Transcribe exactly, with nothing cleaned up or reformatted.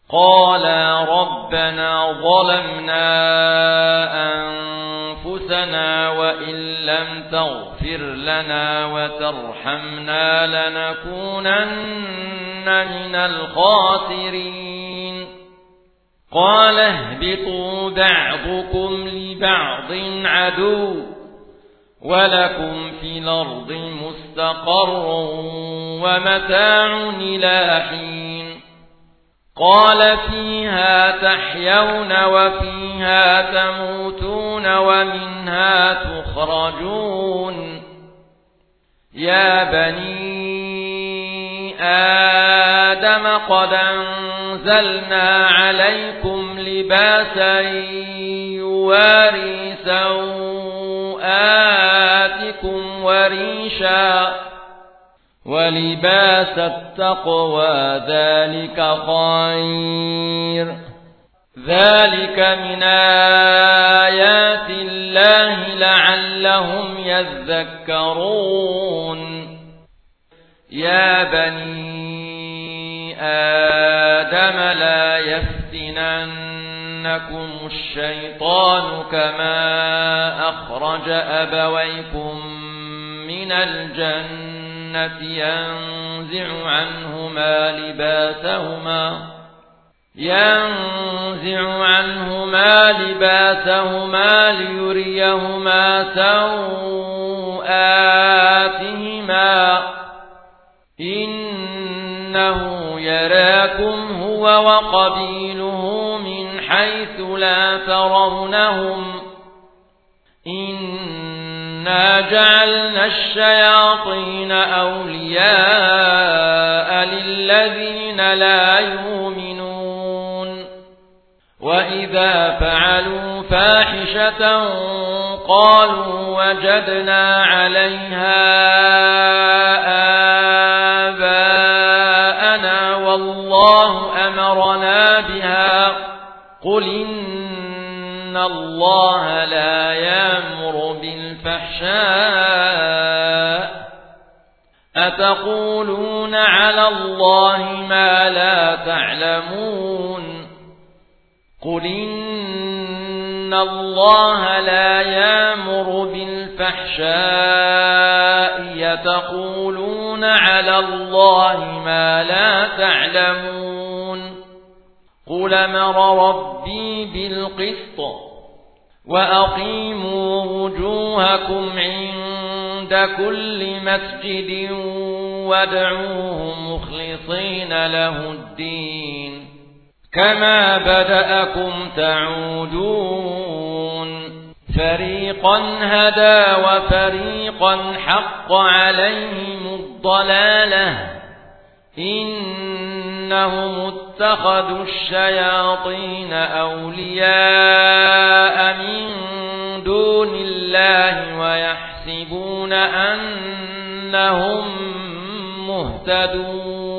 قالا ربنا ظلمنا أنفسنا وإن لم تغفر لنا وترحمنا لنكونن من الخاسرين قال اهبطوا بعضكم لبعض عدو ولكم في الأرض مستقر ومتاع إلى حين قال فيها تحيون وفيها تموتون ومنها تخرجون يا بني آدم قد أنزلنا عليكم لباسا يواري سوآتكم وريشا ولباس التقوى ذلك خير ذلك من آيات الله لعلهم يذكرون يا بني آدم لا يفتننكم الشيطان كما أخرج أبويكم من الجنة ينزع عنهما لباسهما ينزع عنهما لباسهما ليريهما سوآتهما إنه يراكم هو وقبيله من حيث لا ترونهم إنا جعلنا الشياطين أولياء للذين لا يؤمنون وإذا فعلوا فاحشة قالوا وجدنا عليها آباءنا والله أمرنا بها قل إن الله لا يأمر بالفحشاء أتقولون على الله ما لا تعلمون قل إن الله لا يأمر بالفحشاء يتقولون على الله ما لا تعلمون قل أمر ربي بالقسط وأقيموا وجوهكم عند كل مسجد وادعوه مخلصين له الدين كما بدأكم تعودون فريقا هدى وفريقا حق عليهم الضلالة إنهم اتخذوا الشياطين أولياء من دون الله ويحسبون أنهم مهتدون